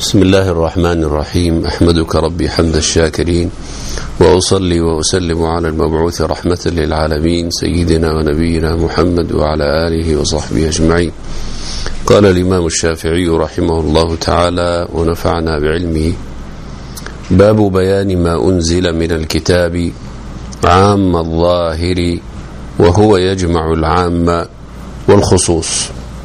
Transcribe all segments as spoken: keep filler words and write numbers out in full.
بسم الله الرحمن الرحيم. أحمدك ربي حمد الشاكرين، وأصلي وأسلم على المبعوث رحمة للعالمين سيدنا ونبينا محمد وعلى آله وصحبه أجمعين. قال الإمام الشافعي رحمه الله تعالى ونفعنا بعلمه: باب بيان ما أنزل من الكتاب عام الظاهر وهو يجمع العام والخصوص.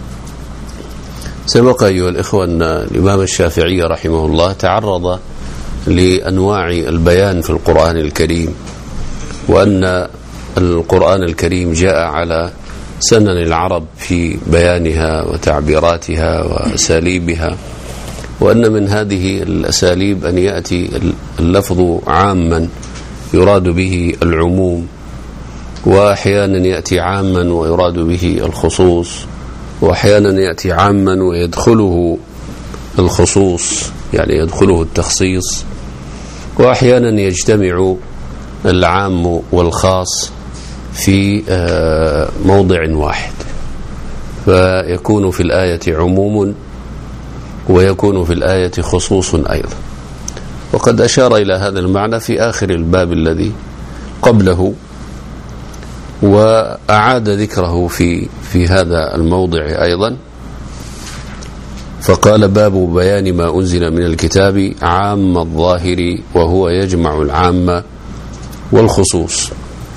سبق أيها الإخوة أن الإمام الشافعي رحمه الله تعرض لأنواع البيان في القرآن الكريم، وأن القرآن الكريم جاء على سنن العرب في بيانها وتعبيراتها وأساليبها، وأن من هذه الأساليب أن يأتي اللفظ عاما يراد به العموم، وأحيانا يأتي عاما ويراد به الخصوص، وأحيانا يأتي عاما ويدخله الخصوص يعني يدخله التخصيص، وأحيانا يجتمع العام والخاص في موضع واحد، فيكون في الآية عموم ويكون في الآية خصوص أيضا. وقد أشار إلى هذا المعنى في آخر الباب الذي قبله، وأعاد ذكره في في هذا الموضع أيضا، فقال: باب بيان ما أنزل من الكتاب عام الظاهر وهو يجمع العام والخصوص.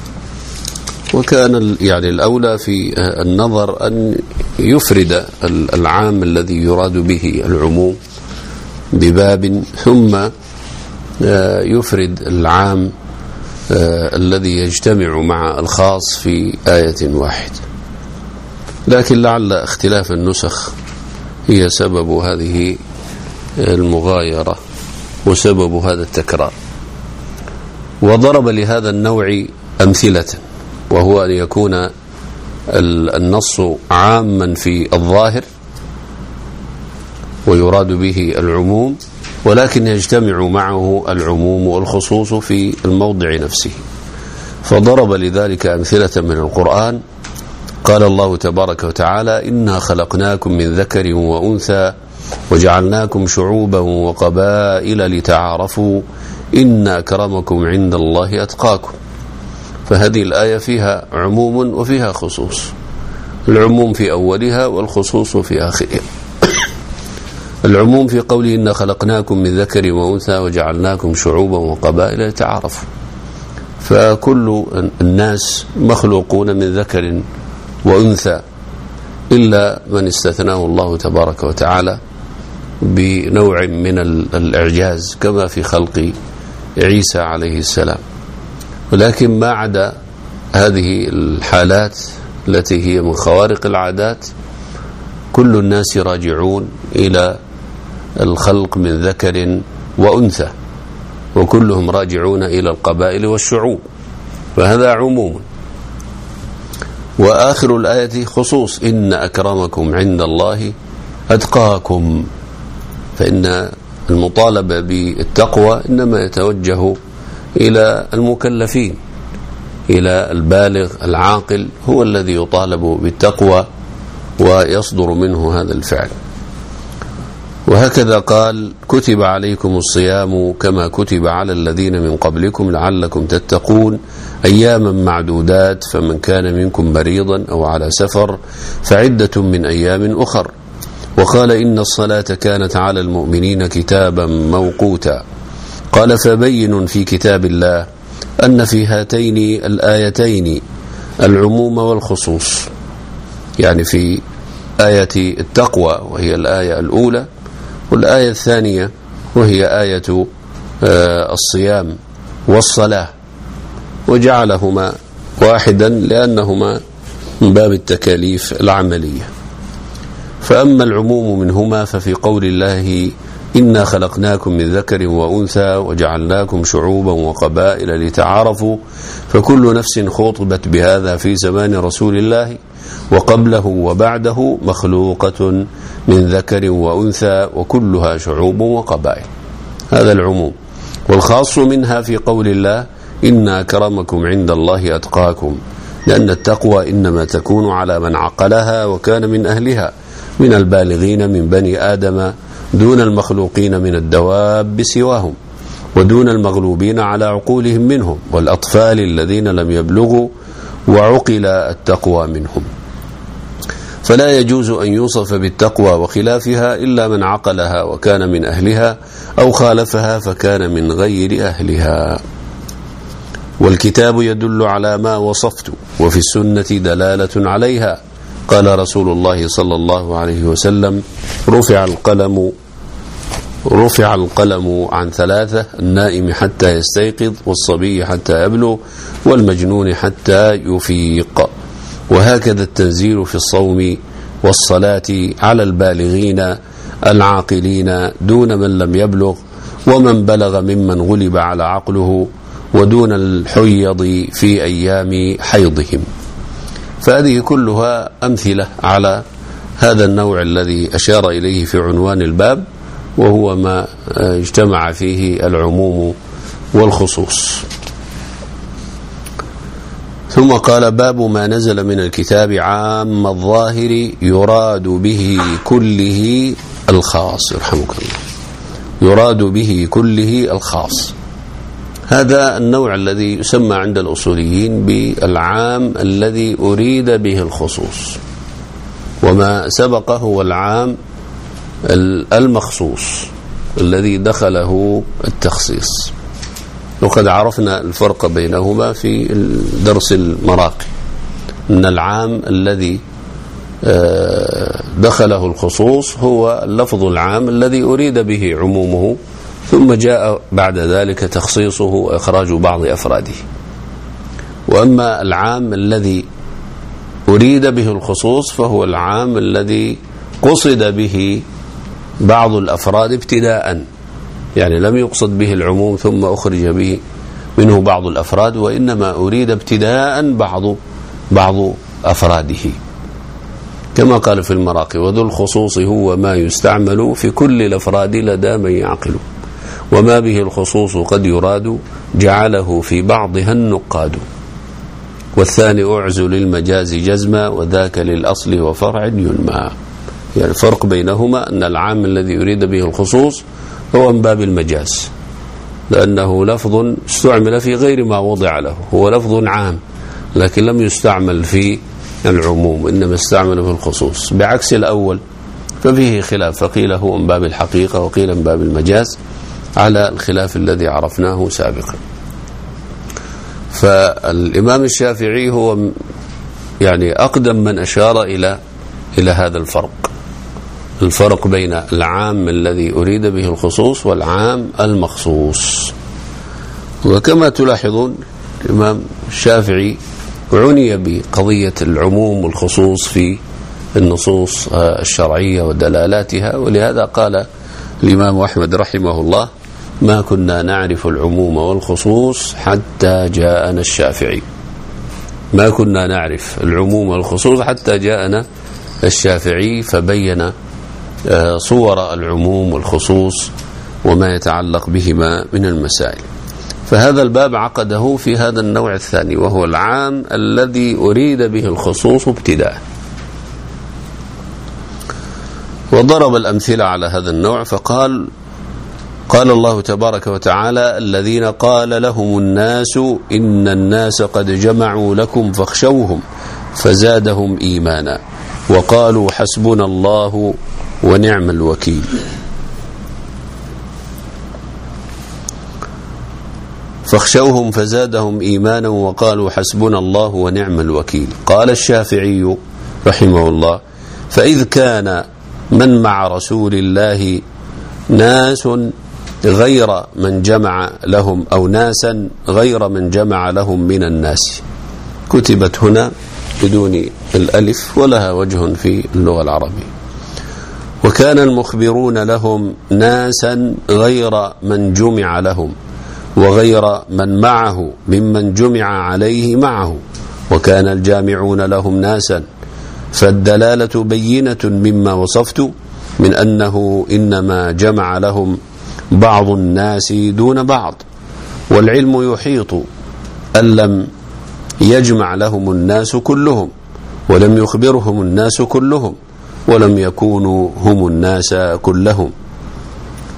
وكان يعني الأولى في النظر أن يفرد العام الذي يراد به العموم بباب، ثم يفرد العام الذي يجتمع مع الخاص في آية واحدة. لكن لعل اختلاف النسخ هي سبب هذه المغايرة وسبب هذا التكرار. وضرب لهذا النوع أمثلة، وهو أن يكون النص عاما في الظاهر ويراد به العموم، ولكن يجتمع معه العموم والخصوص في الموضع نفسه. فضرب لذلك أمثلة من القرآن. قال الله تبارك وتعالى: إنا خلقناكم من ذكر وأنثى وجعلناكم شعوبا وقبائل لتعارفوا إن أكرمكم عند الله أتقاكم. فهذه الآية فيها عموم وفيها خصوص، العموم في أولها والخصوص في آخرها. العموم في قوله: إنا خلقناكم من ذكر وأنثى وجعلناكم شعوبا وقبائل لتعارفوا، فكل الناس مخلوقون من ذكر وأنثى إلا من استثناه الله تبارك وتعالى بنوع من الإعجاز، كما في خلق عيسى عليه السلام. ولكن ما عدا هذه الحالات التي هي من خوارق العادات، كل الناس راجعون إلى الخلق من ذكر وأنثى، وكلهم راجعون إلى القبائل والشعوب، فهذا عموم. وآخر الآية خصوص: إن أكرمكم عند الله أتقاكم. فإن المطالبة بالتقوى إنما يتوجه إلى المكلفين، إلى البالغ العاقل، هو الذي يطالب بالتقوى ويصدر منه هذا الفعل. وهكذا قال: كتب عليكم الصيام كما كتب على الذين من قبلكم لعلكم تتقون أياما معدودات، فمن كان منكم مريضا أو على سفر فعدة من أيام أخر. وقال: إن الصلاة كانت على المؤمنين كتابا موقوتا. قال: فبين في كتاب الله أن في هاتين الآيتين العموم والخصوص، يعني في آية التقوى وهي الآية الأولى، والآية الثانية وهي آية الصيام والصلاة، وجعلهما واحدا لأنهما من باب التكاليف العملية. فأما العموم منهما ففي قول الله: إنا خلقناكم من ذكر وأنثى وجعلناكم شعوبا وقبائل لتعارفوا، فكل نفس خاطبت بهذا في زمان رسول الله وقبله وبعده مخلوقة من ذكر وأنثى وكلها شعوب وقبائل. هذا العموم. والخاص منها في قول الله: إن أكرمكم عند الله أتقاكم، لأن التقوى إنما تكون على من عقلها وكان من أهلها من البالغين من بني آدم دون المخلوقين من الدواب سواهم، ودون المغلوبين على عقولهم منهم، والأطفال الذين لم يبلغوا وعقل التقوى منهم. فلا يجوز أن يوصف بالتقوى وخلافها إلا من عقلها وكان من أهلها، أو خالفها فكان من غير أهلها. والكتاب يدل على ما وصفت، وفي السنة دلالة عليها. قال رسول الله صلى الله عليه وسلم: رفع القلم رفع القلم عن ثلاثة: النائم حتى يستيقظ، والصبي حتى يبلغ، والمجنون حتى يفيق. وهكذا التنزيل في الصوم والصلاة على البالغين العاقلين دون من لم يبلغ، ومن بلغ ممن غلب على عقله، ودون الحيض في أيام حيضهم. فهذه كلها أمثلة على هذا النوع الذي أشار إليه في عنوان الباب، وهو ما اجتمع فيه العموم والخصوص. ثم قال: باب ما نزل من الكتاب عام الظاهر يراد به كله الخاص. يرحمك الله. يراد به كله الخاص. هذا النوع الذي يسمى عند الأصوليين بالعام الذي أريد به الخصوص، وما سبق هو العام المخصوص الذي دخله التخصيص. وقد عرفنا الفرق بينهما في درس المراقي، أن العام الذي دخله الخصوص هو اللفظ العام الذي أريد به عمومه، ثم جاء بعد ذلك تخصيصه وإخراج بعض أفراده. وأما العام الذي أريد به الخصوص فهو العام الذي قصد به بعض الأفراد ابتداء، يعني لم يقصد به العموم ثم أخرج به منه بعض الأفراد، وإنما أريد ابتداء بعض بعض أفراده، كما قال في المراقي: وذو الخصوص هو ما يستعمل في كل الأفراد لدى من يعقل، وما به الخصوص قد يراد جعله في بعضها النقاد، والثاني أعز للمجاز جزما، وذاك للأصل وفرع ينمى. يعني الفرق بينهما أن العام الذي يريد به الخصوص هو من باب المجاز، لأنه لفظ استعمل في غير ما وضع له، هو لفظ عام لكن لم يستعمل في العموم، إنما استعمل في الخصوص، بعكس الأول ففيه خلاف، فقيل هو من باب الحقيقة وقيل من باب المجاز، على الخلاف الذي عرفناه سابقا. فالإمام الشافعي هو يعني أقدم من أشار إلى إلى هذا الفرق، الفرق بين العام الذي أريد به الخصوص والعام المخصوص. وكما تلاحظون الإمام الشافعي عني بقضية العموم والخصوص في النصوص الشرعية ودلالاتها، ولهذا قال الإمام أحمد رحمه الله: ما كنا نعرف العموم والخصوص حتى جاءنا الشافعي. ما كنا نعرف العموم والخصوص حتى جاءنا الشافعي، فبين صور العموم والخصوص وما يتعلق بهما من المسائل. فهذا الباب عقده في هذا النوع الثاني، وهو العام الذي أريد به الخصوص ابتداء. وضرب الأمثلة على هذا النوع فقال: قال الله تبارك وتعالى: الذين قال لهم الناس إن الناس قد جمعوا لكم فاخشوهم فزادهم إيمانا وقالوا حسبنا الله ونعم الوكيل. فاخشوهم فزادهم إيمانا وقالوا حسبنا الله ونعم الوكيل. قال الشافعي رحمه الله: فإذ كان من مع رسول الله ناس غير من جمع لهم، أو ناسا غير من جمع لهم من الناس، كتبت هنا بدون الألف ولها وجه في اللغة العربية. وكان المخبرون لهم ناسا غير من جمع لهم، وغير من معه ممن جمع عليه معه، وكان الجامعون لهم ناسا. فالدلالة بينة مما وصفت من أنه إنما جمع لهم بعض الناس دون بعض، والعلم يحيط أن لم يجمع لهم الناس كلهم، ولم يخبرهم الناس كلهم، ولم يكونوا هم الناس كلهم،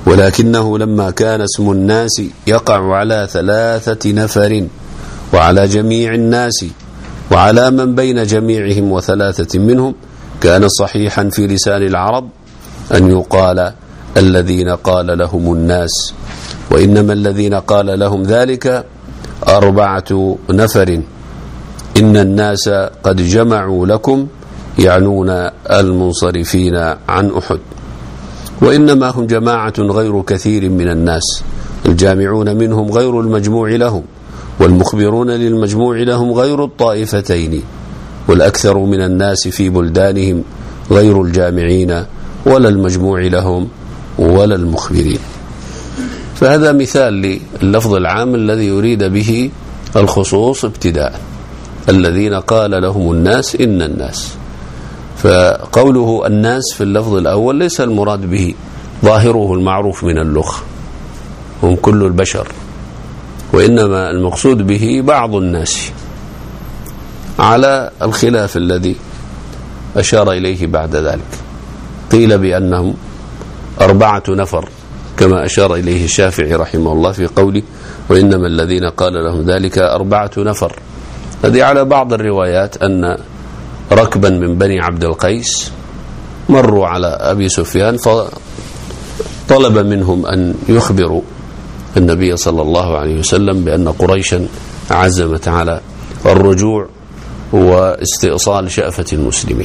ولكنه لما كان اسم الناس يقع على ثلاثة نفر وعلى جميع الناس وعلى من بين جميعهم وثلاثة منهم كان صحيحا في لسان العرب أن يقال الذين قال لهم الناس، وإنما الذين قال لهم ذلك أربعة نفر إن الناس قد جمعوا لكم يعنون المنصرفين عن أحد، وإنما هم جماعة غير كثير من الناس، الجامعون منهم غير المجموع لهم، والمخبرون للمجموع لهم غير الطائفتين، والأكثر من الناس في بلدانهم غير الجامعين ولا المجموع لهم ولا المخبرين. فهذا مثال لللفظ العام الذي يريد به الخصوص ابتداء، الذين قال لهم الناس إن الناس. فقوله الناس في اللفظ الأول ليس المراد به ظاهره المعروف من اللغة هم كل البشر، وإنما المقصود به بعض الناس، على الخلاف الذي أشار إليه بعد ذلك. قيل بأنهم أربعة نفر كما أشار إليه الشافعي رحمه الله في قوله وإنما الذين قال لهم ذلك أربعة نفر. هذه على بعض الروايات أن ركبا من بني عبد القيس مروا على أبي سفيان فطلب منهم أن يخبروا النبي صلى الله عليه وسلم بأن قريشا عزمت على الرجوع واستئصال شأفة المسلمين.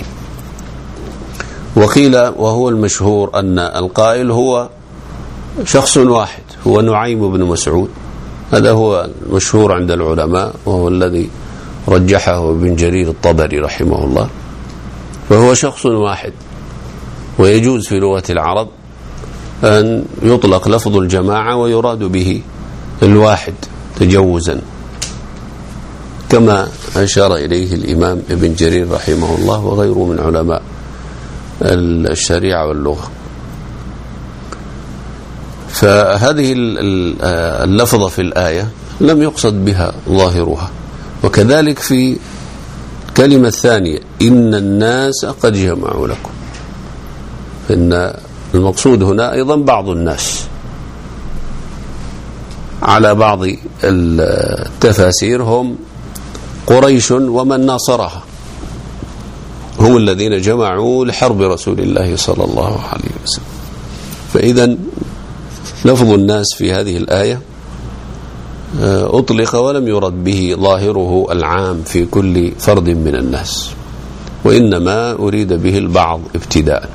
وقيل وهو المشهور أن القائل هو شخص واحد هو نعيم بن مسعود، هذا هو المشهور عند العلماء وهو الذي رجحه ابن جرير الطبري رحمه الله، فهو شخص واحد. ويجوز في لغة العرب أن يطلق لفظ الجماعة ويراد به الواحد تجوزا، كما أشار إليه الإمام ابن جرير رحمه الله وغيره من علماء الشريعة واللغة. فهذه اللفظة في الآية لم يقصد بها ظاهرها. وكذلك في كلمة ثانية إن الناس قد جمعوا لكم، إن المقصود هنا أيضا بعض الناس. على بعض التفاسير هم قريش ومن ناصرها، هم الذين جمعوا لحرب رسول الله صلى الله عليه وسلم. فإذا لفظ الناس في هذه الآية أطلق ولم يرد به ظاهره العام في كل فرد من الناس، وإنما أريد به البعض ابتداء.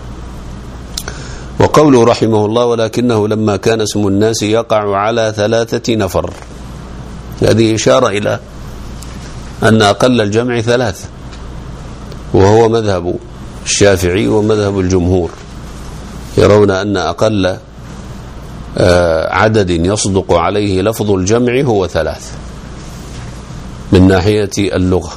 وقوله رحمه الله ولكنه لما كان اسم الناس يقع على ثلاثة نفر، هذه إشارة إلى أن أقل الجمع ثلاثة، وهو مذهب الشافعي ومذهب الجمهور، يرون أن أقل عدد يصدق عليه لفظ الجمع هو ثلاث من ناحية اللغة،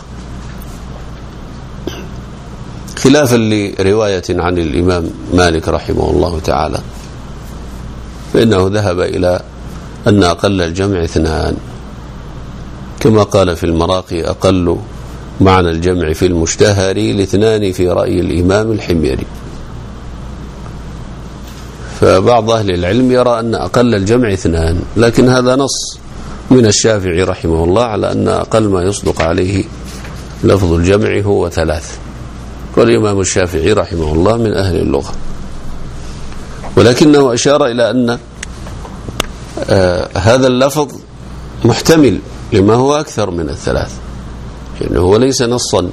خلافا لرواية عن الإمام مالك رحمه الله تعالى، فإنه ذهب إلى أن أقل الجمع اثنان، كما قال في المراقي أقل معنى الجمع في المشتهر لاثنان في رأي الإمام الحميري. فبعض أهل العلم يرى أن أقل الجمع اثنان، لكن هذا نص من الشافعي رحمه الله على أن أقل ما يصدق عليه لفظ الجمع هو ثلاث، والإمام الشافعي رحمه الله من أهل اللغة، ولكنه أشار إلى أن آه هذا اللفظ محتمل لما هو أكثر من الثلاث، لأنه هو ليس نصا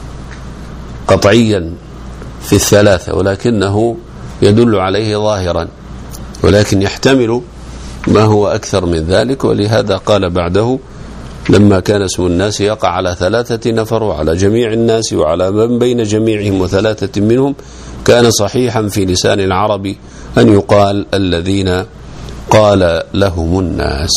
قطعيا في الثلاثة، ولكنه يدل عليه ظاهرا، ولكن يحتمل ما هو أكثر من ذلك. ولهذا قال بعده لما كان اسم الناس يقع على ثلاثة نفر وعلى جميع الناس وعلى من بين جميعهم وثلاثة منهم كان صحيحا في لسان العرب أن يقال الذين قال لهم الناس.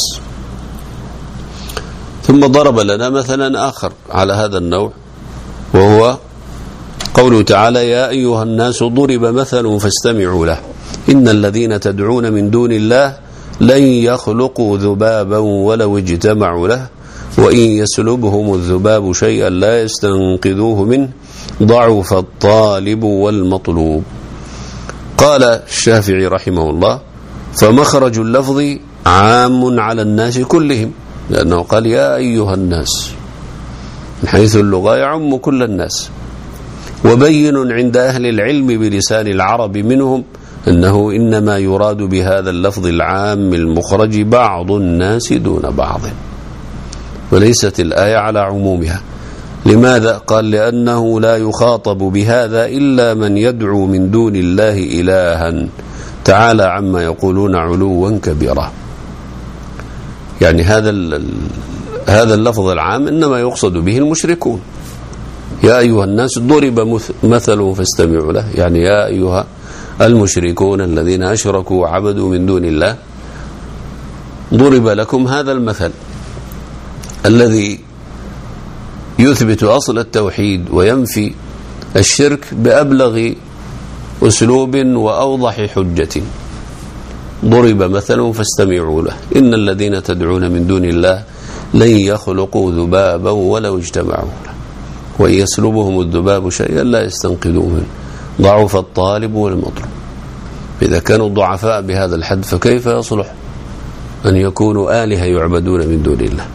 ثم ضرب لنا مثلا آخر على هذا النوع، وهو قوله تعالى يا أيها الناس ضرب مثل فاستمعوا له إن الذين تدعون من دون الله لن يخلقوا ذبابا ولو اجتمعوا له وإن يسلبهم الذباب شيئا لا يستنقذوه منه ضعف الطالب والمطلوب. قال الشافعي رحمه الله فمخرج اللفظ عام على الناس كلهم، لأنه قال يا أيها الناس، من حيث اللغة يعم كل الناس. وبين عند أهل العلم بلسان العرب منهم أنه إنما يراد بهذا اللفظ العام المخرج بعض الناس دون بعض، وليست الآية على عمومها. لماذا؟ قال لأنه لا يخاطب بهذا إلا من يدعو من دون الله إلها تعالى عما يقولون علوا كبيرا. يعني هذا هذا اللفظ العام إنما يقصد به المشركون. يا أيها الناس ضرب مثل فاستمعوا له، يعني يا أيها المشركون الذين أشركوا وعبدوا من دون الله، ضرب لكم هذا المثل الذي يثبت أصل التوحيد وينفي الشرك بأبلغ أسلوب وأوضح حجة. ضرب مثل فاستمعوا له، إن الذين تدعون من دون الله لن يخلقوا ذبابا ولو اجتمعوا له، وإن يسلبهم الذباب شيئا لا يستنقذوه منه، ضعف الطالب والمطلوب. إذا كانوا ضعفاء بهذا الحد فكيف يصلح أن يكونوا آلهة يعبدون من دون الله؟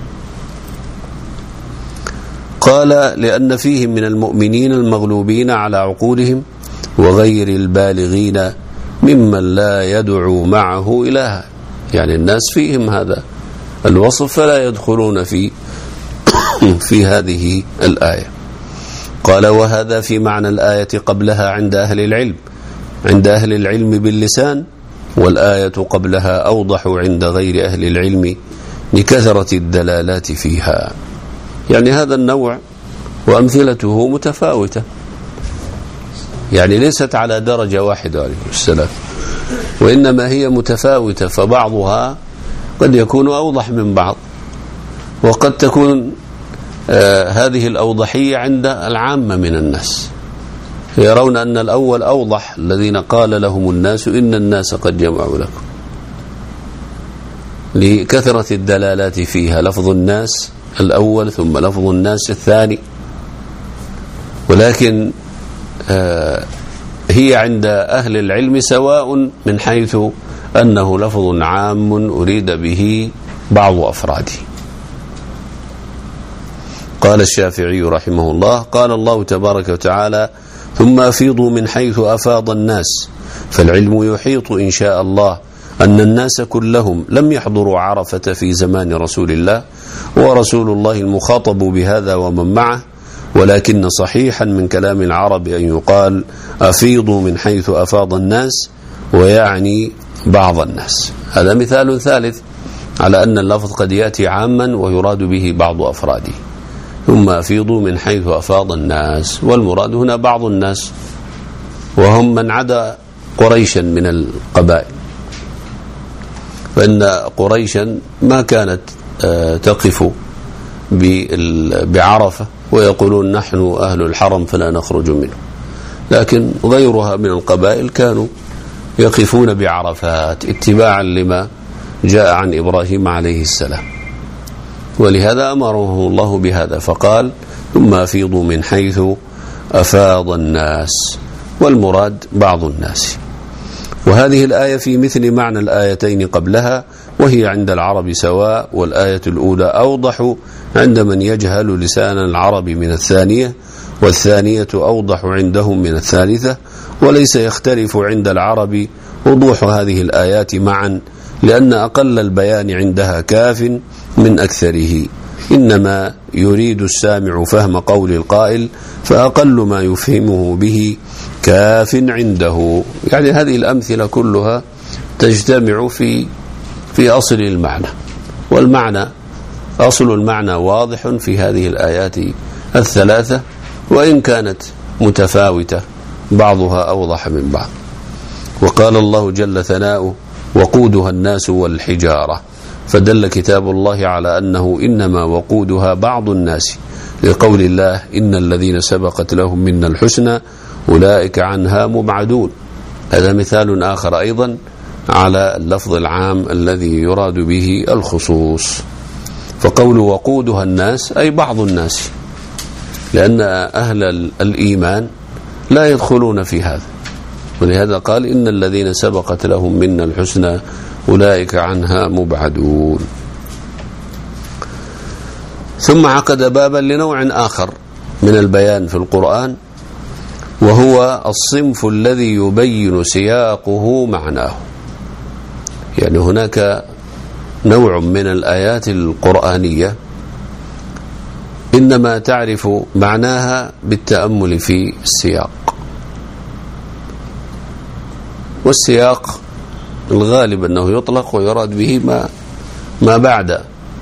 قال لأن فيهم من المؤمنين المغلوبين على عقولهم وغير البالغين ممن لا يدعو معه إلها، يعني الناس فيهم هذا الوصف فلا يدخلون في في هذه الآية. قال وهذا في معنى الآية قبلها عند أهل العلم عند أهل العلم باللسان، والآية قبلها أوضح عند غير أهل العلم لكثرة الدلالات فيها. يعني هذا النوع وأمثلته متفاوتة، يعني ليست على درجة واحدة عليه السلام، وإنما هي متفاوتة، فبعضها قد يكون أوضح من بعض، وقد تكون آه هذه الأوضحية عند العامة من الناس، يرون أن الأول أوضح، الذين قال لهم الناس إن الناس قد جمعوا لكم، لكثرة الدلالات فيها، لفظ الناس الأول ثم لفظ الناس الثاني. ولكن آه هي عند أهل العلم سواء من حيث أنه لفظ عام أريد به بعض أفراده. قال الشافعي رحمه الله قال الله تبارك وتعالى ثم أفيضوا من حيث أفاض الناس، فالعلم يحيط إن شاء الله أن الناس كلهم لم يحضروا عرفة في زمان رسول الله، ورسول الله المخاطب بهذا ومن معه، ولكن صحيحا من كلام العرب أن يقال أفيضوا من حيث أفاض الناس، ويعني بعض الناس. هذا مثال ثالث على أن اللفظ قد يأتي عاما ويراد به بعض أفراده. ثم أفيضوا من حيث أفاض الناس، والمراد هنا بعض الناس، وهم من عدا قريشا من القبائل، فإن قريشا ما كانت تقف بعرفة ويقولون نحن أهل الحرم فلا نخرج منه، لكن غيرها من القبائل كانوا يقفون بعرفات اتباعا لما جاء عن إبراهيم عليه السلام، ولهذا أمره الله بهذا فقال ثم أفيضوا من حيث أفاض الناس، والمراد بعض الناس. وهذه الآية في مثل معنى الآيتين قبلها، وهي عند العرب سواء، والآية الأولى أوضح عند من يجهل لسان العرب من الثانية، والثانية أوضح عندهم من الثالثة، وليس يختلف عند العرب وضوح هذه الآيات معا، لأن أقل البيان عندها كاف من أكثره، إنما يريد السامع فهم قول القائل، فأقل ما يفهمه به كاف عنده. يعني هذه الأمثلة كلها تجتمع في في أصل المعنى، والمعنى أصل المعنى واضح في هذه الآيات الثلاثة، وإن كانت متفاوتة بعضها أوضح من بعض. وقال الله جل ثناؤه وقودها الناس والحجارة، فدل كتاب الله على أنه إنما وقودها بعض الناس، لقول الله إن الذين سبقت لهم منا الحسنى أولئك عنها مبعدون. هذا مثال آخر أيضا على اللفظ العام الذي يراد به الخصوص. فقول وقودها الناس أي بعض الناس، لأن أهل الإيمان لا يدخلون في هذا، ولهذا قال إن الذين سبقت لهم منا الحسنى أولئك عنها مبعدون. ثم عقد بابا لنوع آخر من البيان في القرآن، وهو الصنف الذي يبين سياقه معناه. يعني هناك نوع من الآيات القرآنية إنما تعرف معناها بالتأمل في السياق، والسياق الغالب أنه يطلق ويراد به ما ما بعد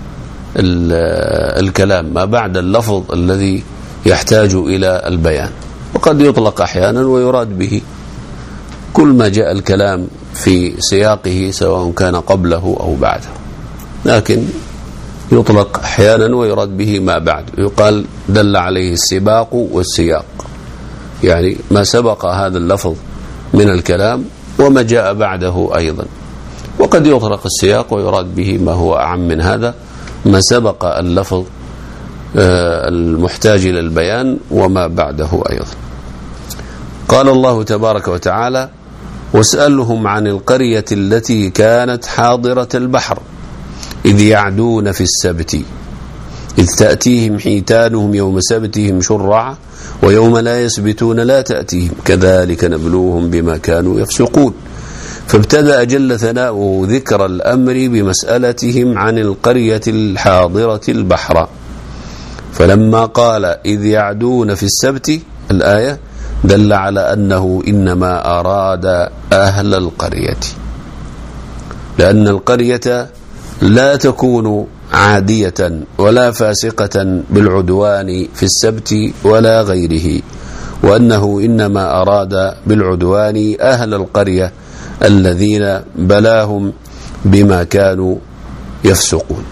الكلام، ما بعد اللفظ الذي يحتاج إلى البيان، وقد يطلق أحيانا ويراد به كل ما جاء الكلام في سياقه سواء كان قبله أو بعده، لكن يطلق أحيانا ويراد به ما بعد، يقال دل عليه السباق والسياق، يعني ما سبق هذا اللفظ من الكلام وما جاء بعده أيضا. وقد يطلق السياق ويراد به ما هو أعم من هذا، ما سبق اللفظ المحتاج إلى البيان وما بعده أيضا. قال الله تبارك وتعالى: واسألهم عن القرية التي كانت حاضرة البحر إذ يعدون في السبت إذ تأتيهم حيتانهم يوم سبتهم شرعا ويوم لا يسبتون لا تأتيهم كذلك نبلوهم بما كانوا يفسقون. فابتدأ جل ثناؤه ذكر الأمر بمسألتهم عن القرية الحاضرة البحر، فلما قال إذ يعدون في السبت الآية دل على أنه إنما أراد أهل القرية، لأن القرية لا تكون عادية ولا فاسقة بالعدوان في السبت ولا غيره، وأنه إنما أراد بالعدوان أهل القرية الذين بلاهم بما كانوا يفسقون.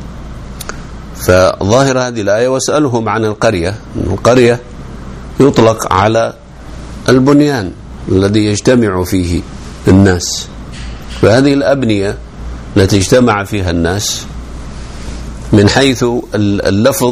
فظاهر هذه الآية واسألهم عن القرية، القرية يطلق على البنيان الذي يجتمع فيه الناس، فهذه الأبنية التي اجتمع فيها الناس من حيث اللفظ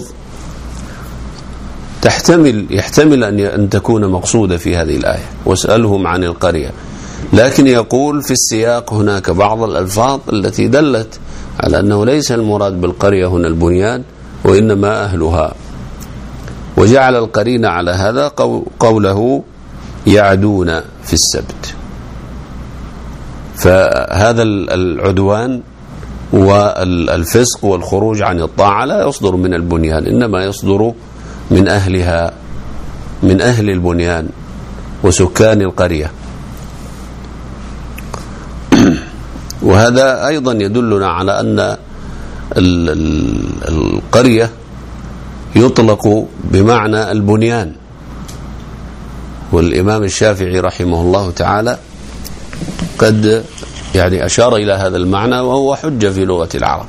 تحتمل يحتمل أن تكون مقصودة في هذه الآية واسألهم عن القرية، لكن يقول في السياق هناك بعض الألفاظ التي دلت على أنه ليس المراد بالقرية هنا البنيان وإنما أهلها، وجعل القرين على هذا قوله يعدون في السبت. فهذا العدوان والفسق والخروج عن الطاعة لا يصدر من البنيان، إنما يصدر من أهلها، من أهل البنيان وسكان القرية. وهذا أيضا يدلنا على أن القرية يطلق بمعنى البنيان، والإمام الشافعي رحمه الله تعالى قد يعني أشار إلى هذا المعنى وهو حجة في لغة العرب،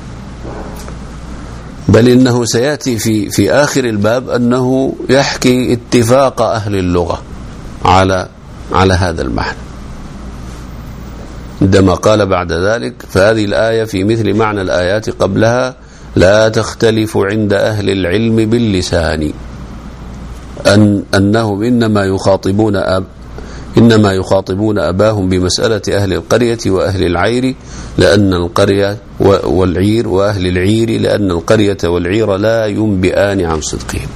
بل إنه سيأتي في في آخر الباب أنه يحكي اتفاق أهل اللغة على على هذا المعنى، عندما قال بعد ذلك: فهذه الآية في مثل معنى الآيات قبلها لا تختلف عند أهل العلم باللسان، أن أنهم إنما يخاطبون أب إنما يخاطبون أباهم بمسألة أهل القرية وأهل العير، لأن القرية والعير وأهل العير لأن القرية والعير لا ينبئان عن صدقهم.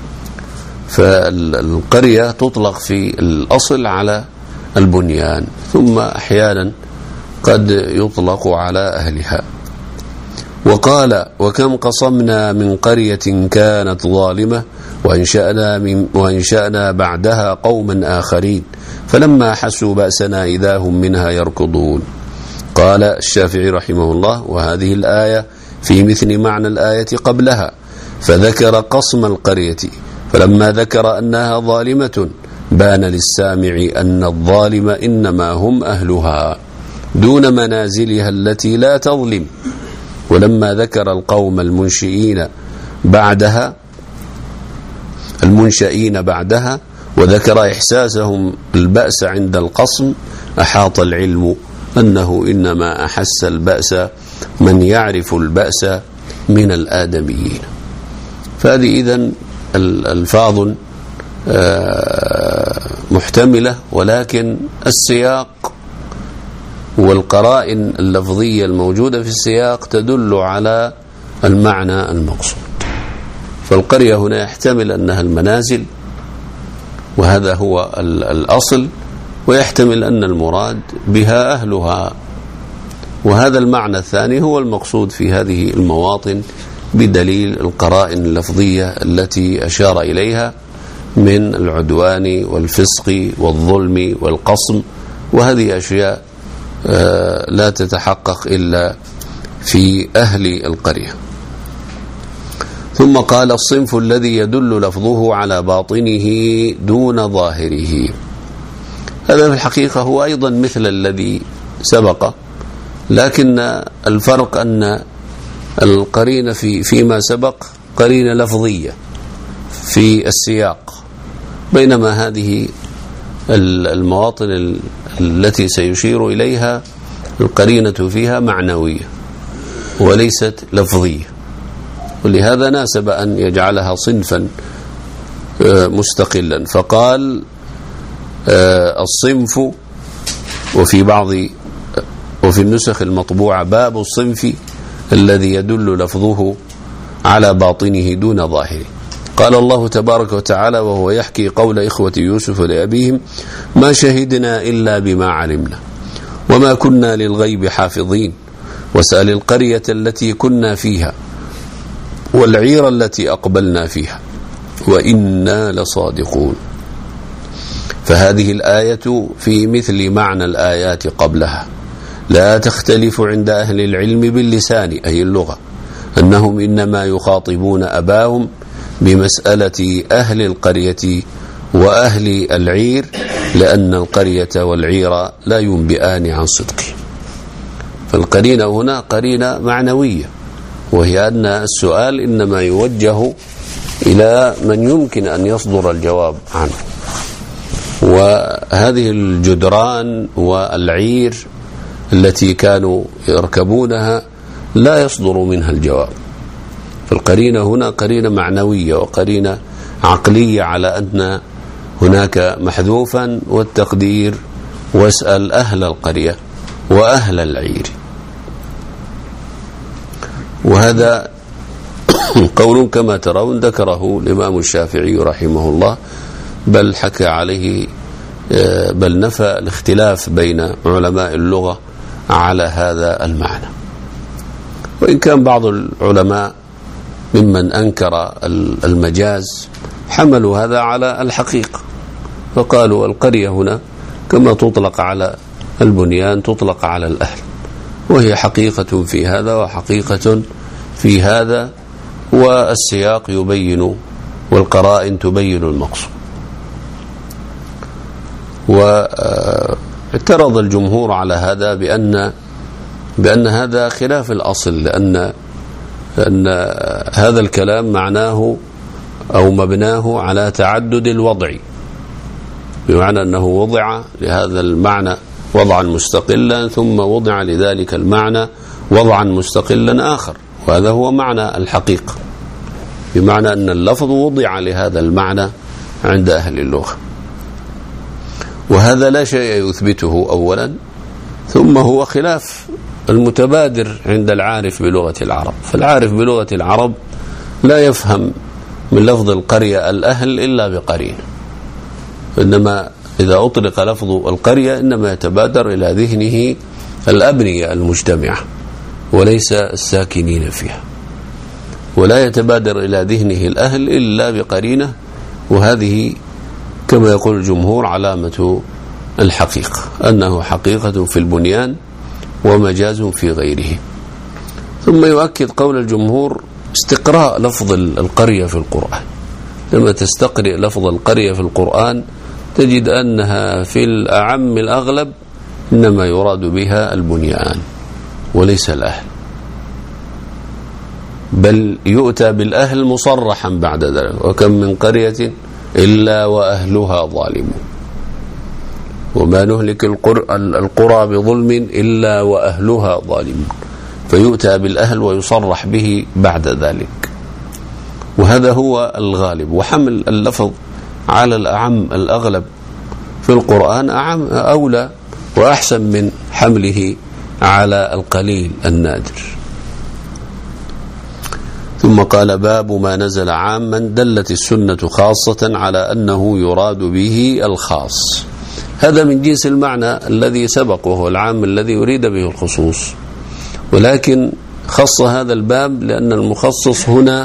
فالقرية تطلق في الأصل على البنيان، ثم أحيانا قد يطلق على أهلها. وقال: وكم قصمنا من قرية كانت ظالمة وإنشأنا, من وإنشأنا بعدها قوما آخرين فلما حسوا بأسنا إذا هم منها يركضون. قال الشافعي رحمه الله: وهذه الآية في مثل معنى الآية قبلها، فذكر قصم القرية، فلما ذكر أنها ظالمة بان للسامع أن الظالم إنما هم أهلها دون منازلها التي لا تظلم. ولما ذكر القوم المنشئين بعدها المنشئين بعدها وذكر إحساسهم البأس عند القصم، أحاط العلم أنه إنما أحس البأس من يعرف البأس من الآدميين. فهذه إذن الألفاظ محتملة، ولكن السياق والقرائن اللفظية الموجودة في السياق تدل على المعنى المقصود. فالقرية هنا يحتمل أنها المنازل، وهذا هو الأصل، ويحتمل أن المراد بها أهلها، وهذا المعنى الثاني هو المقصود في هذه المواطن بدليل القرائن اللفظية التي أشار إليها من العدوان والفسق والظلم والقصم، وهذه أشياء لا تتحقق إلا في أهل القرية. ثم قال: الصنف الذي يدل لفظه على باطنه دون ظاهره. هذا في الحقيقة هو أيضا مثل الذي سبق، لكن الفرق أن القرينة في فيما سبق قرينة لفظية في السياق، بينما هذه المواطن التي سيشير إليها القرينة فيها معنوية وليست لفظية، ولهذا ناسب أن يجعلها صنفا مستقلا. فقال: الصنف، وفي بعض وفي النسخ المطبوعة باب الصنف الذي يدل لفظه على باطنه دون ظاهره. قال الله تبارك وتعالى وهو يحكي قول إخوة يوسف لأبيهم: ما شهدنا إلا بما علمنا وما كنا للغيب حافظين واسأل القرية التي كنا فيها والعير التي أقبلنا فيها وإنا لصادقون. فهذه الآية في مثل معنى الآيات قبلها، لا تختلف عند أهل العلم باللسان أي اللغة أنهم إنما يخاطبون أباهم بمسألة أهل القرية وأهل العير، لأن القرية والعير لا ينبئان عن صدقه. فالقرينة هنا قرينة معنوية، وهي أن السؤال إنما يوجه إلى من يمكن أن يصدر الجواب عنه، وهذه الجدران والعير التي كانوا يركبونها لا يصدر منها الجواب. فالقرينة هنا قرينة معنوية وقرينة عقلية على أن هناك محذوفا، والتقدير: واسأل أهل القرية وأهل العير. وهذا قول كما ترون ذكره الإمام الشافعي رحمه الله، بل حكى عليه بل نفى الاختلاف بين علماء اللغة على هذا المعنى. وإن كان بعض العلماء ممن أنكر المجاز حملوا هذا على الحقيقة، فقالوا القرية هنا كما تطلق على البنيان تطلق على الأهل، وهي حقيقة في هذا وحقيقة في هذا، والسياق يبين والقرائن تبين المقصود. واعترض الجمهور على هذا بأن بأن هذا خلاف الأصل، لأن لأن هذا الكلام معناه أو مبناه على تعدد الوضع، بمعنى أنه وضع لهذا المعنى وضعا مستقلا ثم وضع لذلك المعنى وضعا مستقلا آخر، وهذا هو معنى الحقيقة، بمعنى أن اللفظ وضع لهذا المعنى عند أهل اللغة، وهذا لا شيء يثبته أولا، ثم هو خلاف المتبادر عند العارف بلغة العرب. فالعارف بلغة العرب لا يفهم من لفظ القرية الأهل إلا بقرينة، إنما إذا أطلق لفظ القرية إنما يتبادر إلى ذهنه الأبنية المجتمعة وليس الساكنين فيها، ولا يتبادر إلى ذهنه الأهل إلا بقرينة، وهذه كما يقول الجمهور علامة الحقيقة، أنه حقيقة في البنيان ومجاز في غيره. ثم يؤكد قول الجمهور استقراء لفظ القرية في القرآن. لما تستقرئ لفظ القرية في القرآن تجد أنها في الأعم الأغلب إنما يراد بها البنيان وليس الأهل، بل يؤتى بالأهل مصرحا بعد ذلك: وكم من قرية إلا وأهلها ظالمون وما نهلك القرى بظلم إلا وأهلها ظالمون، فيؤتى بالأهل ويصرح به بعد ذلك، وهذا هو الغالب. وحمل اللفظ على الأعم الأغلب في القرآن أعم أولى وأحسن من حمله على القليل النادر. ثم قال باب ما نزل عاما دلت السنة خاصة على أنه يراد به الخاص. هذا من جنس المعنى الذي سبق وهو العام الذي يريد به الخصوص، ولكن خص هذا الباب لأن المخصص هنا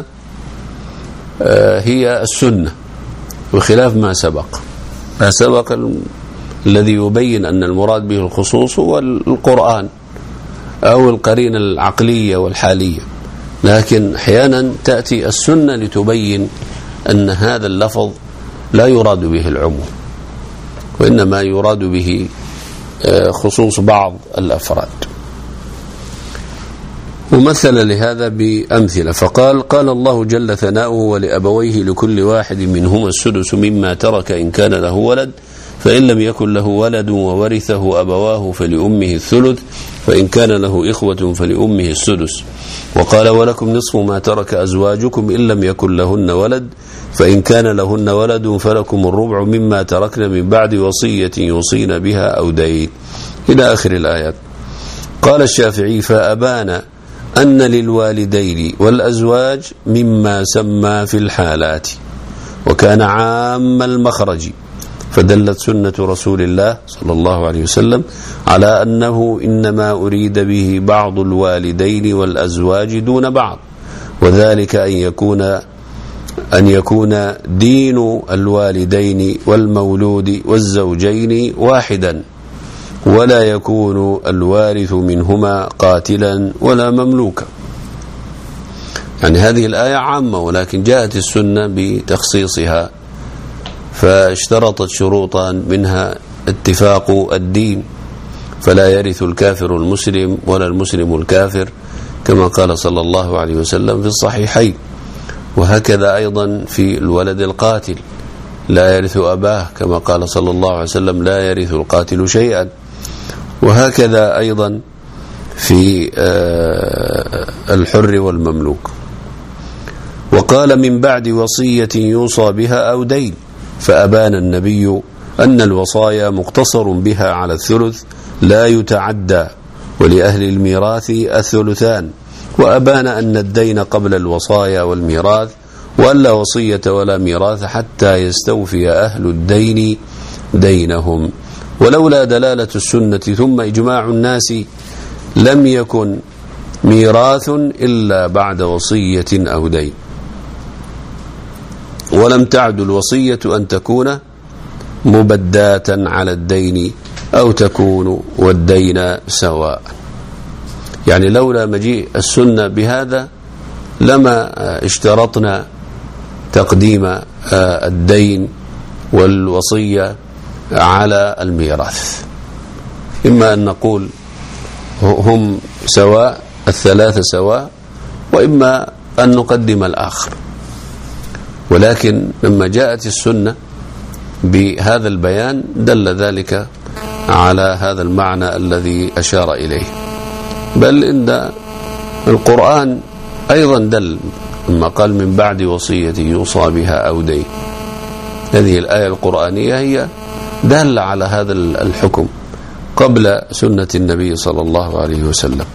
هي السنة، وخلاف ما سبق. ما سبق الذي يبين أن المراد به الخصوص هو القرآن أو القرينة العقلية والحالية، لكن أحيانا تأتي السنة لتبين أن هذا اللفظ لا يراد به العموم، وإنما يراد به خصوص بعض الأفراد. ومثل لهذا بأمثلة فقال قال الله جل ثناؤه ولأبويه لكل واحد منهما السدس مما ترك إن كان له ولد فإن لم يكن له ولد وورثه أبواه فلأمه الثلث فإن كان له إخوة فلأمه السدس. وقال ولكم نصف ما ترك أزواجكم إن لم يكن لهن ولد فإن كان لهن ولد فلكم الربع مما تركن من بعد وصية يوصين بها أو دين إلى آخر الآيات. قال الشافعي فأبان أن للوالدين والأزواج مما سمى في الحالات وكان عام المخرج، فدلت سنة رسول الله صلى الله عليه وسلم على أنه إنما أريد به بعض الوالدين والأزواج دون بعض، وذلك أن يكون أن يكون دين الوالدين والمولود والزوجين واحدا، ولا يكون الوارث منهما قاتلا ولا مملوكا. يعني هذه الآية عامة، ولكن جاءت السنة بتخصيصها فاشترطت شروطا منها اتفاق الدين، فلا يرث الكافر المسلم ولا المسلم الكافر كما قال صلى الله عليه وسلم في الصحيحين. وهكذا أيضا في الولد القاتل لا يرث أباه كما قال صلى الله عليه وسلم لا يرث القاتل شيئا. وهكذا أيضا في الحر والمملوك. وقال من بعد وصية يوصى بها أو دين، فأبان النبي أن الوصايا مقتصر بها على الثلث لا يتعدى، ولأهل الميراث الثلثان. وأبان أن الدين قبل الوصايا والميراث، وأن لا وصية ولا ميراث حتى يستوفي أهل الدين دينهم. ولولا دلالة السنة ثم إجماع الناس لم يكن ميراث إلا بعد وصية أو دين، ولم تعد الوصية أن تكون مبداة على الدين أو تكون والدين سواء. يعني لولا مجيء السنة بهذا لما اشترطنا تقديم الدين والوصية على الميراث، إما أن نقول هم سواء الثلاثة سواء، وإما أن نقدم الآخر. ولكن لما جاءت السنة بهذا البيان دل ذلك على هذا المعنى الذي أشار إليه. بل إن القرآن أيضا دل لما قال من بعد وصية يوصى بها أو دين. هذه الآية القرآنية هي دل على هذا الحكم قبل سنة النبي صلى الله عليه وسلم.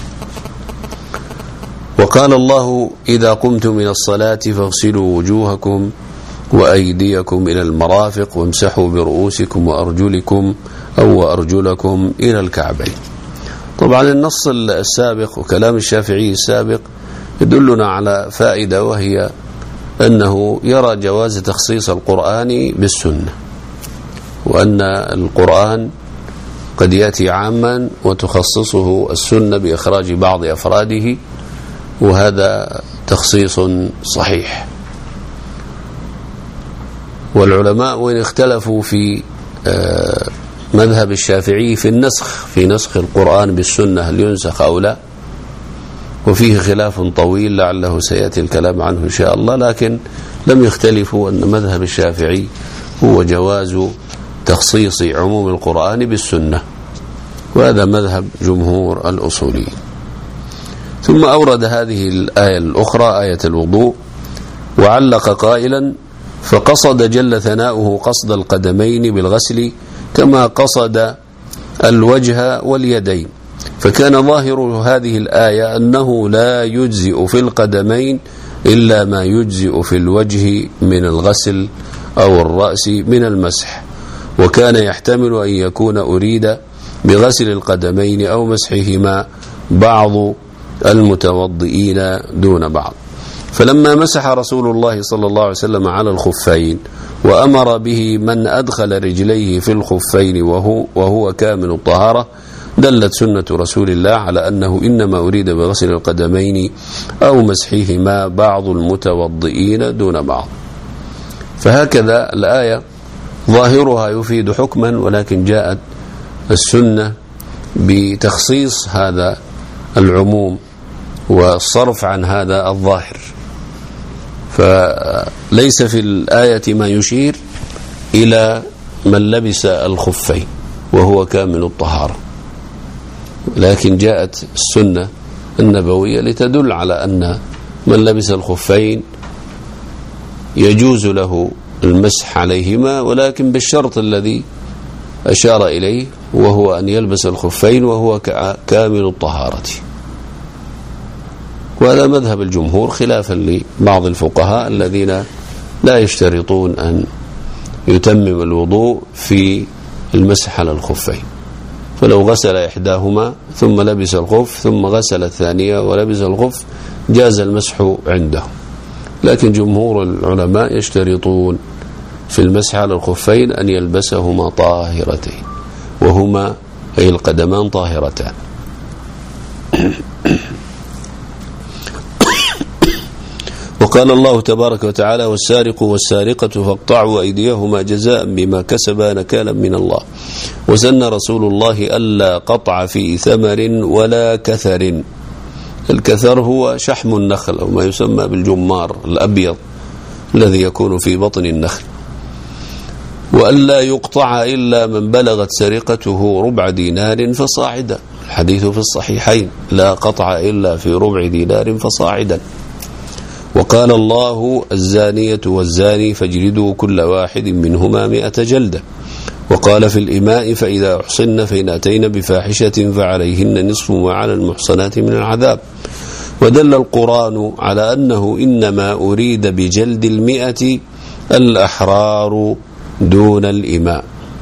وقال الله إذا قمتم من الصلاة فاغسلوا وجوهكم وأيديكم إلى المرافق وامسحوا برؤوسكم وأرجلكم أو وأرجلكم إلى الكعبين. طبعا النص السابق وكلام الشافعي السابق يدلنا على فائدة، وهي أنه يرى جواز تخصيص القرآن بالسنة، وأن القرآن قد يأتي عاما وتخصصه السنة بإخراج بعض أفراده، وهذا تخصيص صحيح. والعلماء وإن اختلفوا في مذهب الشافعي في النسخ في نسخ القرآن بالسنة هل ينسخ أو لا، وفيه خلاف طويل لعله سيأتي الكلام عنه إن شاء الله، لكن لم يختلفوا أن مذهب الشافعي هو جواز تخصيص عموم القرآن بالسنة، وهذا مذهب جمهور الأصوليين. ثم أورد هذه الآية الأخرى آية الوضوء وعلق قائلا فقصد جل ثناؤه قصد القدمين بالغسل كما قصد الوجه واليدين. فكان ظاهر هذه الآية أنه لا يجزئ في القدمين إلا ما يجزئ في الوجه من الغسل أو الرأس من المسح، وكان يحتمل أن يكون أريد بغسل القدمين أو مسحهما بعض المتوضئين دون بعض. فلما مسح رسول الله صلى الله عليه وسلم على الخفين وأمر به من أدخل رجليه في الخفين وهو, وهو كامل الطهارة، دلت سنة رسول الله على أنه إنما أريد بغسل القدمين أو مسحهما بعض المتوضئين دون بعض. فهكذا الآية ظاهرها يفيد حكما، ولكن جاءت السنة بتخصيص هذا العموم والصرف عن هذا الظاهر. فليس في الآية ما يشير إلى من لبس الخفين وهو كامل الطهارة، لكن جاءت السنة النبوية لتدل على أن من لبس الخفين يجوز له المسح عليهما، ولكن بالشرط الذي أشار إليه، وهو أن يلبس الخفين وهو كامل الطهارة. وهذا مذهب الجمهور خلافا لبعض الفقهاء الذين لا يشترطون أن يتمم الوضوء في المسح على الخفين، فلو غسل إحداهما ثم لبس الخف ثم غسل الثانية ولبس الخف جاز المسح عنده. لكن جمهور العلماء يشترطون في المسح على الخفين أن يلبسهما طاهرتين، وهما أي القدمان طاهرتان. وقال الله تبارك وتعالى: والسارق والسارقة فاقطعوا أيديهما جزاء بما كسبا نكالا من الله. وسن رسول الله ألا قطع في ثمر ولا كثر. الكثر هو شحم النخل أو ما يسمى بالجمار الأبيض الذي يكون في بطن النخل. وألا يقطع إلا من بلغت سرقته ربع دينار فصاعدا، الحديث في الصحيحين: لا قطع إلا في ربع دينار فصاعدا. وقال الله: الزانية والزاني فاجلدوا كل واحد منهما مئة جلدة. وقال في الإماء: فإذا أحصن فإن أتين بفاحشة فعليهن نصف ما على المحصنات من العذاب. ودل القرآن على أنه إنما أريد بجلد المئة الأحرار دون الإماء.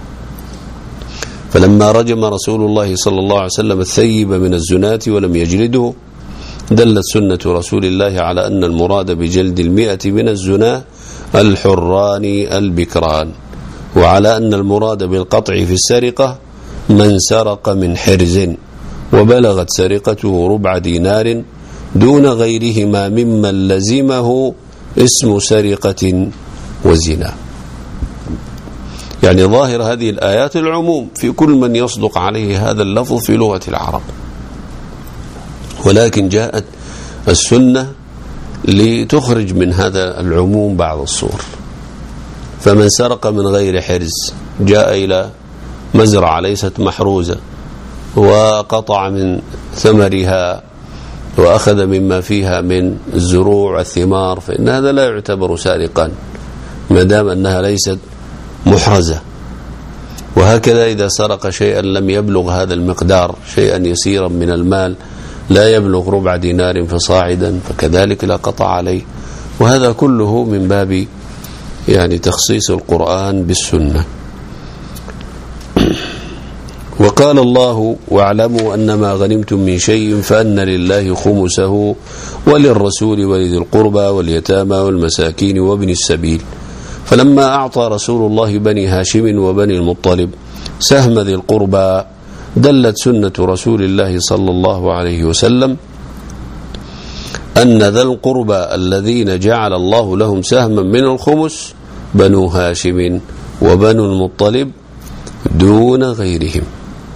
فلما رجم رسول الله صلى الله عليه وسلم الثيب من الزناة ولم يجلده، دلت سنة رسول الله على أن المراد بجلد المئة من الزنا الحران البكران، وعلى أن المراد بالقطع في السرقة من سرق من حرز وبلغت سرقته ربع دينار دون غيرهما ممن لزمه اسم سرقة وزنا. يعني ظاهر هذه الآيات العموم في كل من يصدق عليه هذا اللفظ في لغة العرب، ولكن جاءت السنة لتخرج من هذا العموم بعض الصور. فمن سرق من غير حرز، جاء إلى مزرعة ليست محروزة وقطع من ثمرها وأخذ مما فيها من الزروع والثمار، فإن هذا لا يعتبر سارقا ما دام أنها ليست محرزة. وهكذا إذا سرق شيئا لم يبلغ هذا المقدار، شيئا يسيرا من المال لا يبلغ ربع دينار فصاعدا، فكذلك لا قطع عليه. وهذا كله من باب يعني تخصيص القرآن بالسنة. وقال الله: واعلموا أنما غنمتم من شيء فأن لله خمسه وللرسول ولذي القربى واليتامى والمساكين وابن السبيل. فلما أعطى رسول الله بني هاشم وبني المطلب سهم ذي القربى، دلت سنة رسول الله صلى الله عليه وسلم أن ذا القربى الذين جعل الله لهم سهما من الخمس بنو هاشم وبنو المطلب دون غيرهم.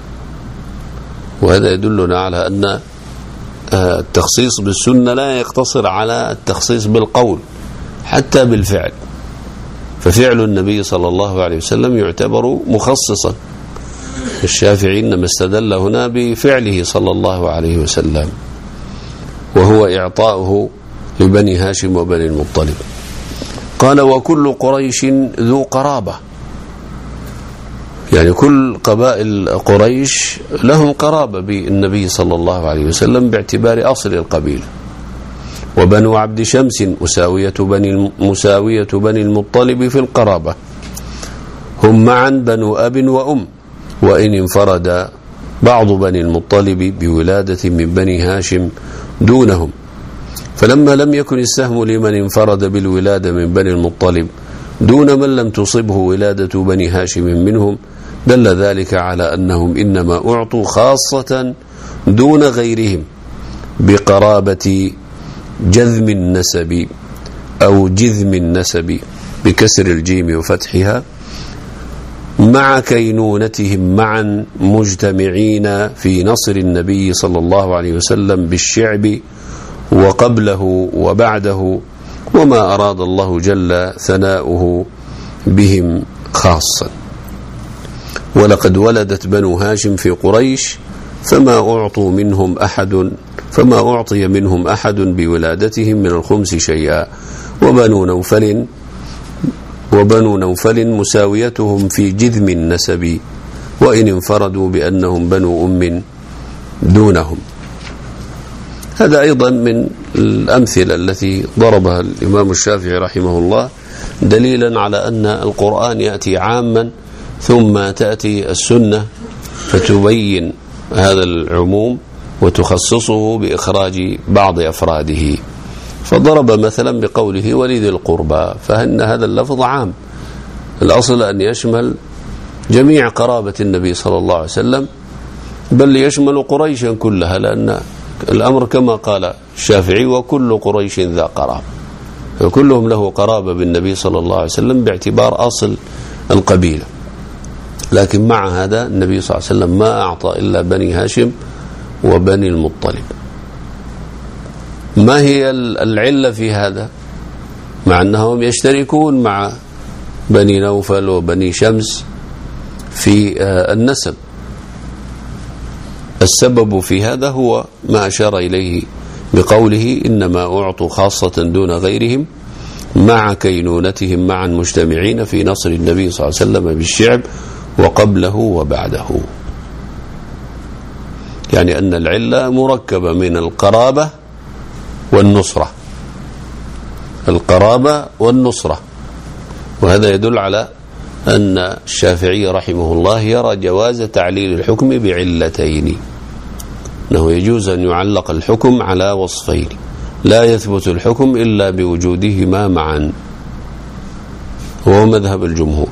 وهذا يدلنا على أن التخصيص بالسنة لا يقتصر على التخصيص بالقول، حتى بالفعل. ففعل النبي صلى الله عليه وسلم يعتبر مخصصا. الشافعي إنما استدل هنا بفعله صلى الله عليه وسلم، وهو إعطاؤه لبني هاشم وبني المطلب. قال: وكل قريش ذو قرابة. يعني كل قبائل قريش لهم قرابة بالنبي صلى الله عليه وسلم باعتبار أصل القبيلة. وبنو عبد شمس مساوية بني مساوية بني المطلب في القرابة، هم معا بنو أب وأم، وإن انفرد بعض بني المطلب بولادة من بني هاشم دونهم. فلما لم يكن السهم لمن انفرد بالولادة من بني المطلب دون من لم تصبه ولادة بني هاشم منهم، دل ذلك على أنهم إنما أعطوا خاصة دون غيرهم بقرابة جذم النسب أو جذم النسب بكسر الجيم وفتحها، مع كينونتهم معا مجتمعين في نصر النبي صلى الله عليه وسلم بالشعب وقبله وبعده، وما أراد الله جل ثناؤه بهم خاصا. ولقد ولدت بنو هاشم في قريش فما أعطوا منهم أحد فما أعطي منهم أحد بولادتهم من الخمس شيئا، وبنو نوفل وبنو نوفل مساويتهم في جذم النسب، وإن انفردوا بأنهم بنو أم دونهم. هذا أيضا من الأمثلة التي ضربها الإمام الشافعي رحمه الله دليلا على أن القرآن يأتي عاما ثم تأتي السنة فتبين هذا العموم وتخصصه بإخراج بعض أفراده. فضرب مثلا بقوله ولذي القربى، فإن هذا اللفظ عام، الأصل أن يشمل جميع قرابة النبي صلى الله عليه وسلم، بل يشمل قريشا كلها، لأن الأمر كما قال الشافعي وكل قريش ذا قرابة، وكلهم له قرابة بالنبي صلى الله عليه وسلم باعتبار أصل القبيلة. لكن مع هذا النبي صلى الله عليه وسلم ما أعطى إلا بني هاشم وبني المطلب. ما هي العلة في هذا؟ مع أنهم يشتركون مع بني نوفل وبني شمس في النسب. السبب في هذا هو ما أشار إليه بقوله إنما أعطوا خاصة دون غيرهم مع كينونتهم معا مجتمعين في نصر النبي صلى الله عليه وسلم بالشعب وقبله وبعده. يعني أن العلة مركبة من القرابة والنصرة، القرابة والنصرة. وهذا يدل على أن الشافعي رحمه الله يرى جواز تعليل الحكم بعلتين، أنه يجوز أن يعلق الحكم على وصفين، لا يثبت الحكم إلا بوجودهما معا، وهو مذهب الجمهور،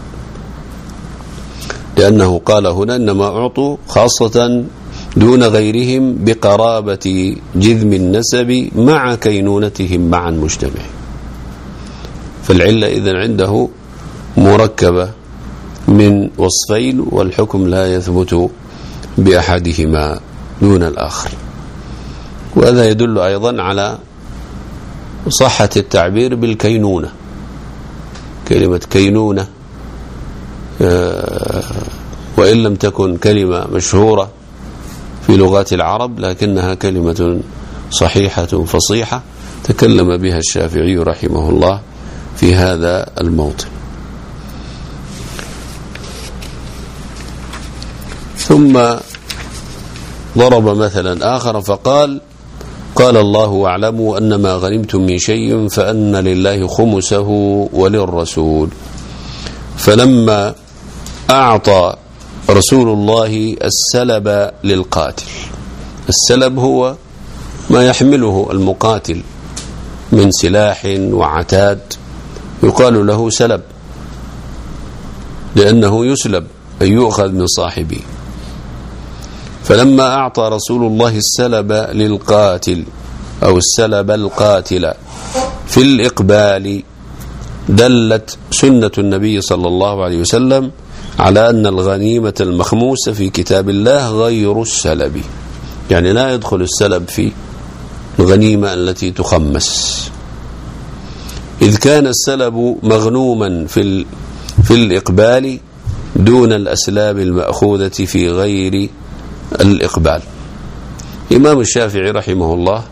لأنه قال هنا إنما أعطوا خاصة دون غيرهم بقرابة جذم النسب مع كينونتهم معا مجتمع. فالعلة إذن عنده مركبة من وصفين، والحكم لا يثبت بأحدهما دون الآخر. وهذا يدل أيضا على صحة التعبير بالكينونة. كلمة كينونة وإن لم تكن كلمة مشهورة في لغات العرب لكنها كلمة صحيحة فصيحة تكلم بها الشافعي رحمه الله في هذا الموطن. ثم ضرب مثلا آخر فقال قال الله واعلموا أنما غنمتم من شيء فأن لله خمسه وللرسول. فلما أعطى رسول الله السلب للقاتل، السلب هو ما يحمله المقاتل من سلاح وعتاد يقال له سلب، لأنه يسلب أي يؤخذ من صاحبه. فلما أعطى رسول الله السلب للقاتل أو السلب القاتل في الإقبال، دلت سنة النبي صلى الله عليه وسلم على أن الغنيمة المخموسة في كتاب الله غير السلب، يعني لا يدخل السلب في الغنيمة التي تخمس، إذ كان السلب مغنوما في في الإقبال دون الأسلاب المأخوذة في غير الإقبال. إمام الشافعي رحمه الله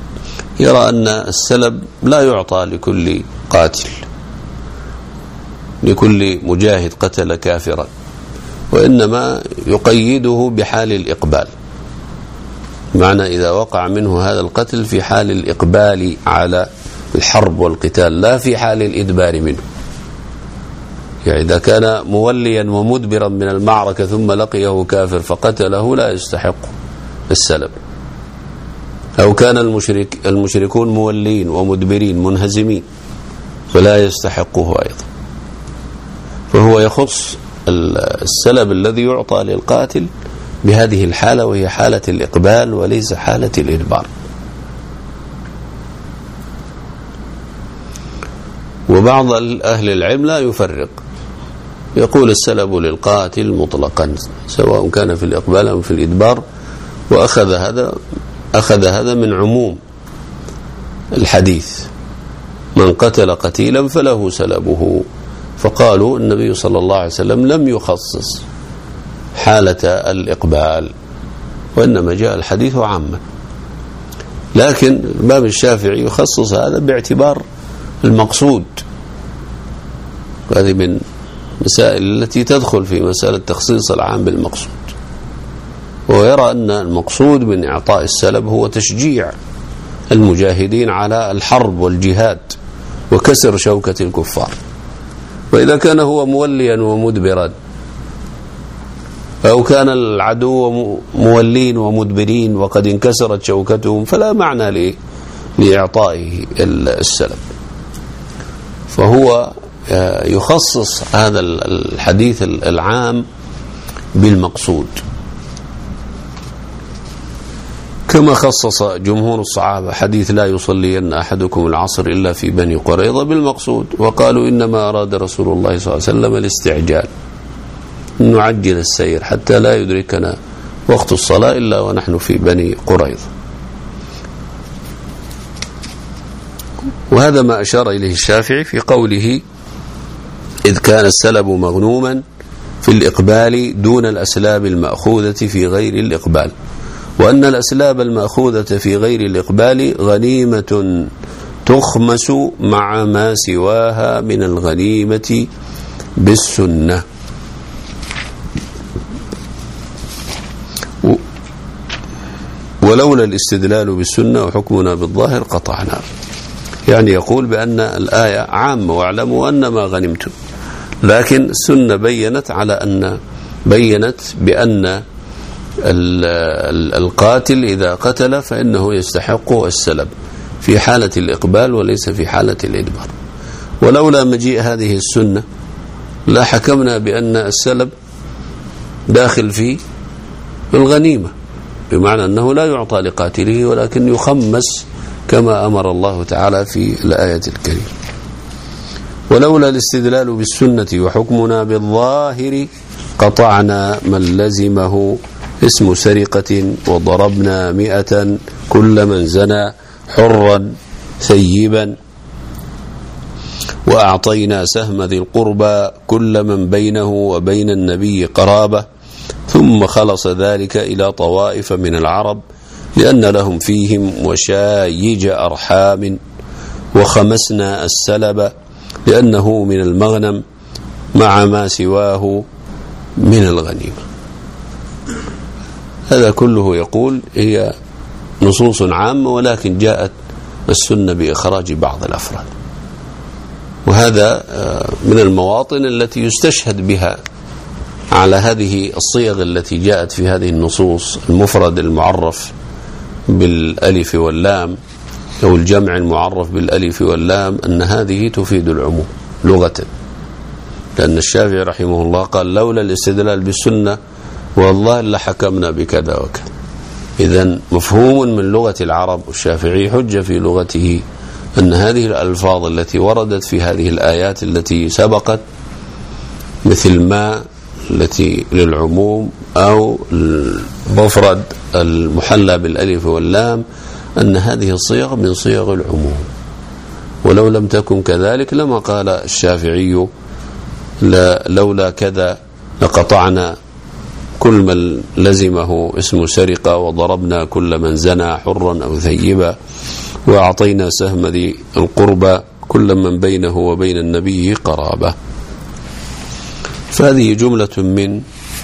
يرى أن السلب لا يعطى لكل قاتل، لكل مجاهد قتل كافرا، وإنما يقيده بحال الإقبال، معنى إذا وقع منه هذا القتل في حال الإقبال على الحرب والقتال، لا في حال الإدبار منه. يعني إذا كان موليا ومدبرا من المعركة ثم لقيه كافر فقتله لا يستحق السلب، أو كان المشرك المشركون مولين ومدبرين منهزمين فلا يستحقه أيضا. فهو يخص السلب الذي يعطى للقاتل بهذه الحالة، وهي حالة الإقبال وليس حالة الإدبار. وبعض أهل العلم لا يفرق، يقول السلب للقاتل مطلقا سواء كان في الإقبال أو في الإدبار، وأخذ هذا أخذ هذا من عموم الحديث: من قتل قتيلا فله سلبه. فقالوا النبي صلى الله عليه وسلم لم يخصص حالة الإقبال، وإنما جاء الحديث عاما. لكن الإمام الشافعي يخصص هذا باعتبار المقصود، وهذه من مسائل التي تدخل في مسألة تخصيص العام بالمقصود. ويرى أن المقصود من إعطاء السلب هو تشجيع المجاهدين على الحرب والجهاد وكسر شوكة الكفار. وإذا كان هو موليا ومدبرا، أو كان العدو مولين ومدبرين وقد انكسرت شوكتهم، فلا معنى لإعطائه السلب. فهو يخصص هذا الحديث العام بالمقصود، كما خصص جمهور الصحابة حديث لا يصلين أحدكم العصر إلا في بني قريظة بالمقصود، وقالوا إنما أراد رسول الله صلى الله عليه وسلم الاستعجال، نعجل السير حتى لا يدركنا وقت الصلاة إلا ونحن في بني قريظة. وهذا ما أشار إليه الشافعي في قوله: إذ كان السلب مغنوما في الإقبال دون الأسلاب المأخوذة في غير الإقبال، وأن الأسلاب المأخوذة في غير الإقبال غنيمة تخمس مع ما سواها من الغنيمة بالسنة. ولولا الاستدلال بالسنة وحكمنا بالظاهر قطعنا. يعني يقول بأن الآية عامة واعلموا أن ما غنمتم، لكن السنة بينت على أن بينت بأن القاتل إذا قتل فإنه يستحق السلب في حالة الإقبال وليس في حالة الإدبار. ولولا مجيء هذه السنة لا حكمنا بأن السلب داخل في الغنيمة، بمعنى أنه لا يعطى لقاتله ولكن يخمس كما أمر الله تعالى في الآية الكريمة. ولولا الاستدلال بالسنة وحكمنا بالظاهر قطعنا من لزمه اسم سرقة وضربنا مئة كل من زنى حرا ثيبا وأعطينا سهم ذي القربى كل من بينه وبين النبي قرابة، ثم خلص ذلك إلى طوائف من العرب لأن لهم فيهم وشايج أرحام، وخمسنا السلب لأنه من المغنم مع ما سواه من الغنيمة. هذا كله يقول هي نصوص عامة، ولكن جاءت السنة بإخراج بعض الأفراد، وهذا من المواطن التي يستشهد بها على هذه الصيغ التي جاءت في هذه النصوص: المفرد المعرف بالألف واللام أو الجمع المعرف بالألف واللام، أن هذه تفيد العموم لغة، لأن الشافعي رحمه الله قال: لولا الاستدلال بالسنة والله لحكمنا بكذا وكذا. إذن مفهوم من لغة العرب، والشافعي حجة في لغته أن هذه الألفاظ التي وردت في هذه الآيات التي سبقت مثل ما التي للعموم أو المفرد المحلى بالألف واللام، أن هذه الصيغ من صيغ العموم. ولو لم تكن كذلك لما قال الشافعي لولا كذا لقطعنا كل من لزمه اسم سرقة وضربنا كل من زنى حرا أو ثيبا وأعطينا سهم ذي القربى كل من بينه وبين النبي قرابة. فهذه جملة من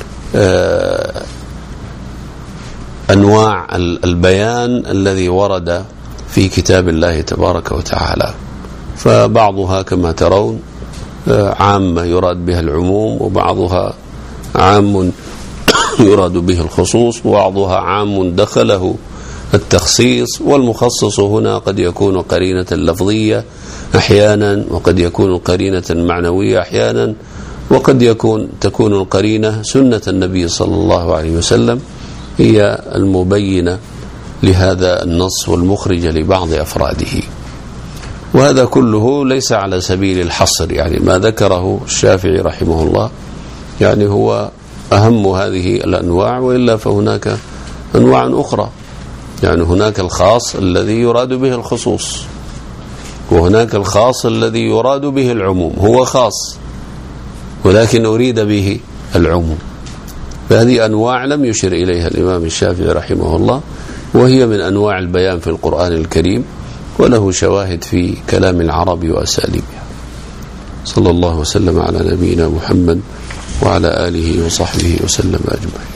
أنواع البيان الذي ورد في كتاب الله تبارك وتعالى. فبعضها كما ترون عامة يراد بها العموم، وبعضها عام يراد به الخصوص، وبعضها عام دخله التخصيص. والمخصص هنا قد يكون قرينة لفظية أحيانا، وقد يكون قرينة معنوية أحيانا، وقد يكون تكون القرينة سنة النبي صلى الله عليه وسلم هي المبينة لهذا النص والمخرجة لبعض أفراده. وهذا كله ليس على سبيل الحصر، يعني ما ذكره الشافعي رحمه الله يعني هو أهم هذه الأنواع، وإلا فهناك أنواع أخرى. يعني هناك الخاص الذي يراد به الخصوص، وهناك الخاص الذي يراد به العموم. هو خاص ولكن أريد به العموم. فهذه أنواع لم يشر إليها الإمام الشافعي رحمه الله، وهي من أنواع البيان في القرآن الكريم، وله شواهد في كلام العرب وأساليبها. صلى الله وسلم على نبينا محمد وعلى آله وصحبه وسلم أجمعين.